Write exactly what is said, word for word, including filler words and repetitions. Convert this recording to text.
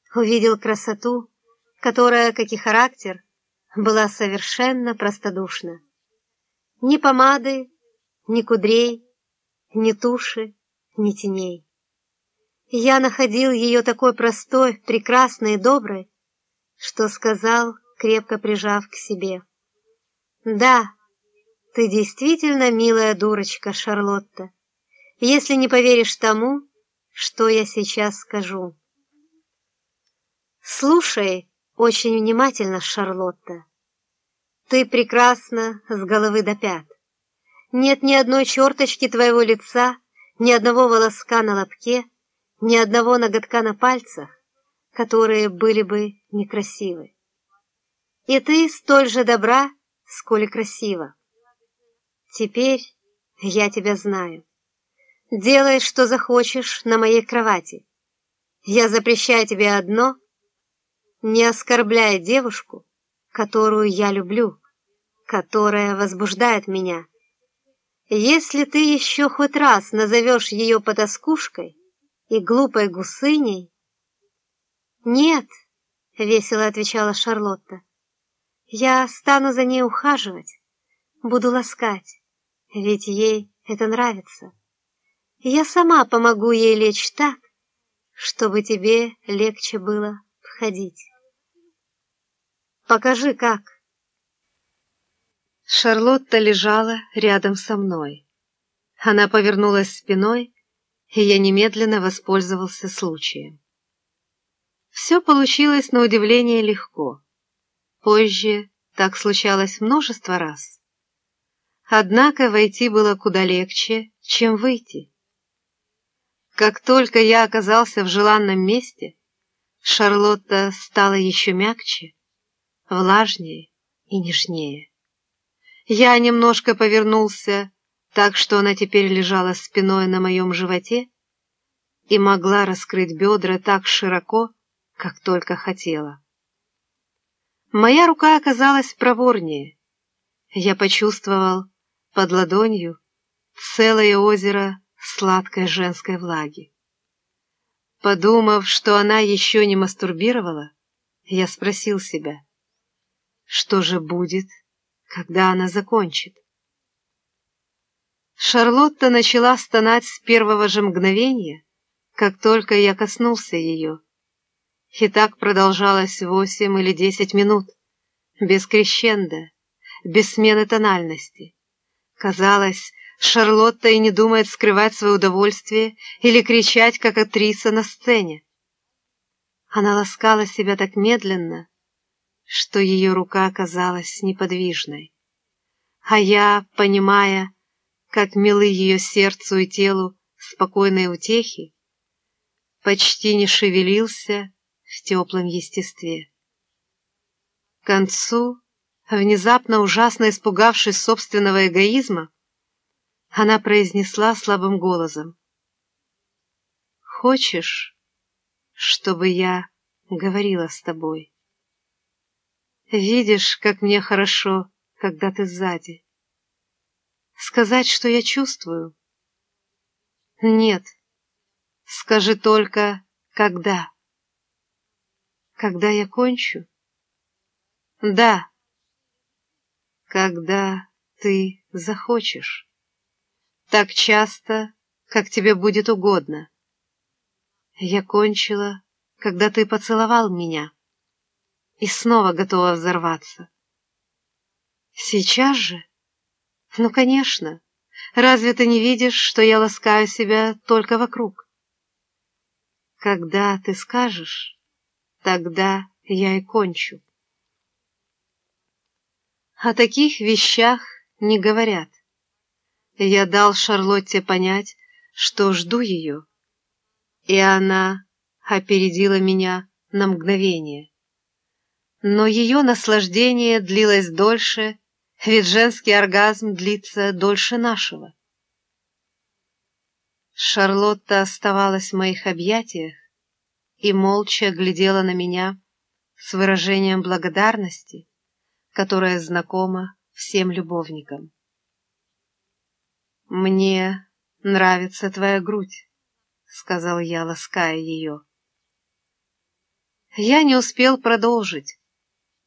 увидел красоту, которая, как и характер, была совершенно простодушна. Ни помады, ни кудрей, ни туши, ни теней. Я находил ее такой простой, прекрасной и доброй, что сказал, крепко прижав к себе: «Да, ты действительно милая дурочка, Шарлотта, если не поверишь тому, что я сейчас скажу». Слушай очень внимательно, Шарлотта. Ты прекрасна с головы до пят. Нет ни одной черточки твоего лица, ни одного волоска на лобке, ни одного ноготка на пальцах, которые были бы некрасивы. И ты столь же добра, сколь и красива. Теперь я тебя знаю. Делай, что захочешь на моей кровати. Я запрещаю тебе одно: не оскорбляй девушку, которую я люблю, которая возбуждает меня. Если ты еще хоть раз назовешь ее потаскушкой и глупой гусыней... — Нет, — весело отвечала Шарлотта, — я стану за ней ухаживать, буду ласкать, ведь ей это нравится. Я сама помогу ей лечь так, чтобы тебе легче было входить. Покажи, как. Шарлотта лежала рядом со мной. Она повернулась спиной, и я немедленно воспользовался случаем. Все получилось на удивление легко. Позже так случалось множество раз. Однако войти было куда легче, чем выйти. Как только я оказался в желанном месте, Шарлотта стала еще мягче, влажнее и нежнее. Я немножко повернулся, так что она теперь лежала спиной на моем животе и могла раскрыть бедра так широко, как только хотела. Моя рука оказалась проворнее. Я почувствовал под ладонью целое озеро сладкой женской влаги. Подумав, что она еще не мастурбировала, я спросил себя, что же будет, когда она закончит. Шарлотта начала стонать с первого же мгновения, как только я коснулся ее. И так продолжалось восемь или десять минут, без крещендо, без смены тональности. Казалось, Шарлотта и не думает скрывать свое удовольствие или кричать, как актриса на сцене. Она ласкала себя так медленно, что ее рука оказалась неподвижной. А я, понимая, как милы ее сердцу и телу спокойные утехи, почти не шевелился в теплом естестве. К концу, внезапно ужасно испугавшись собственного эгоизма, она произнесла слабым голосом: «Хочешь, чтобы я говорила с тобой? Видишь, как мне хорошо, когда ты сзади. Сказать, что я чувствую? Нет. Скажи только, когда. Когда я кончу? Да. Когда ты захочешь. Так часто, как тебе будет угодно. Я кончила, когда ты поцеловал меня, и снова готова взорваться. Сейчас же? Ну, конечно. Разве ты не видишь, что я ласкаю себя только вокруг? Когда ты скажешь, тогда я и кончу. О таких вещах не говорят. Я дал Шарлотте понять, что жду ее, и она опередила меня на мгновение. Но ее наслаждение длилось дольше, ведь женский оргазм длится дольше нашего. Шарлотта оставалась в моих объятиях и молча глядела на меня с выражением благодарности, которое знакомо всем любовникам. «Мне нравится твоя грудь», — сказал я, лаская ее. Я не успел продолжить.